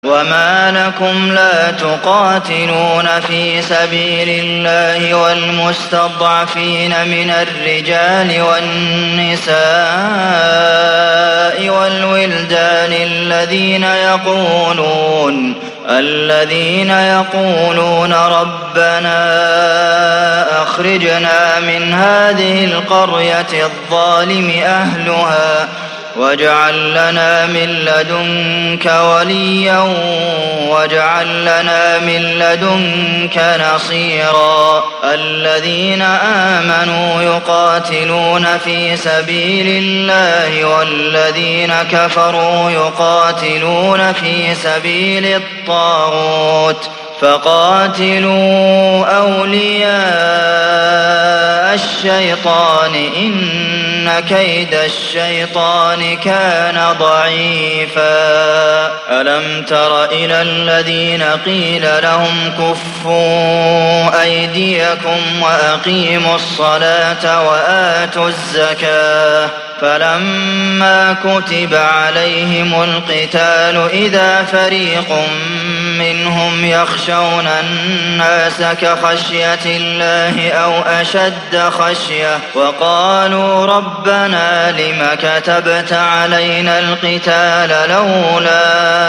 وما لكم لا تقاتلون في سبيل الله والمستضعفين من الرجال والنساء والولدان الذين يقولون ربنا أخرجنا من هذه القرية الظالم أهلها واجعل لنا من لدنك وليا واجعل لنا من لدنك نصيرا الذين آمنوا يقاتلون في سبيل الله والذين كفروا يقاتلون في سبيل الطاغوت فقاتلوا أولياء الشيطان إن كيد الشيطان كان ضعيفا ألم تر إلى الذين قيل لهم كفوا أيديكم وأقيموا الصلاة وآتوا الزكاة فلما كتب عليهم القتال إذا فريق منهم يخشون الناس كخشية الله أو أشد خشية وقالوا ربنا لم كتبت علينا القتال لولا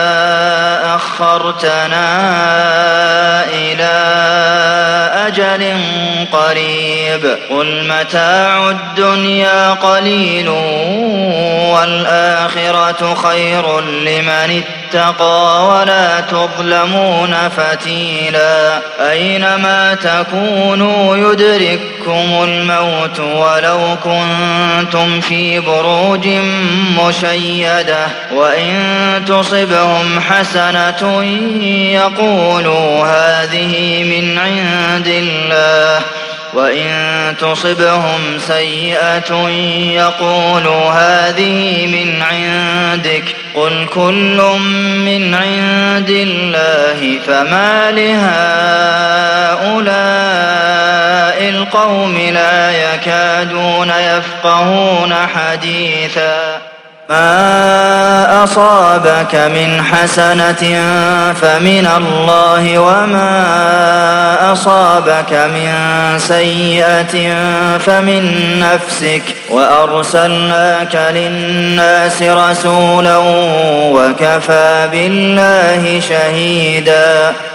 أخرتنا إلى أجل قريب قل متاع الدنيا قليل والآخرة خير لمن اتقى ولا تظلمون فتيلا أينما تكونوا يدرككم الموت ولو كنتم في بروج مشيدة وإن تصبهم حسنة يقولوا هذه من عند الله وإن تصبهم سيئة يقولوا هذه من عندك قل كل من عند الله فما لهؤلاء القوم لا يكادون يفقهون حديثا ما أصابك من حسنة فمن الله وما أصابك من سيئة فمن نفسك وأرسلناك للناس رسولا وكفى بالله شهيدا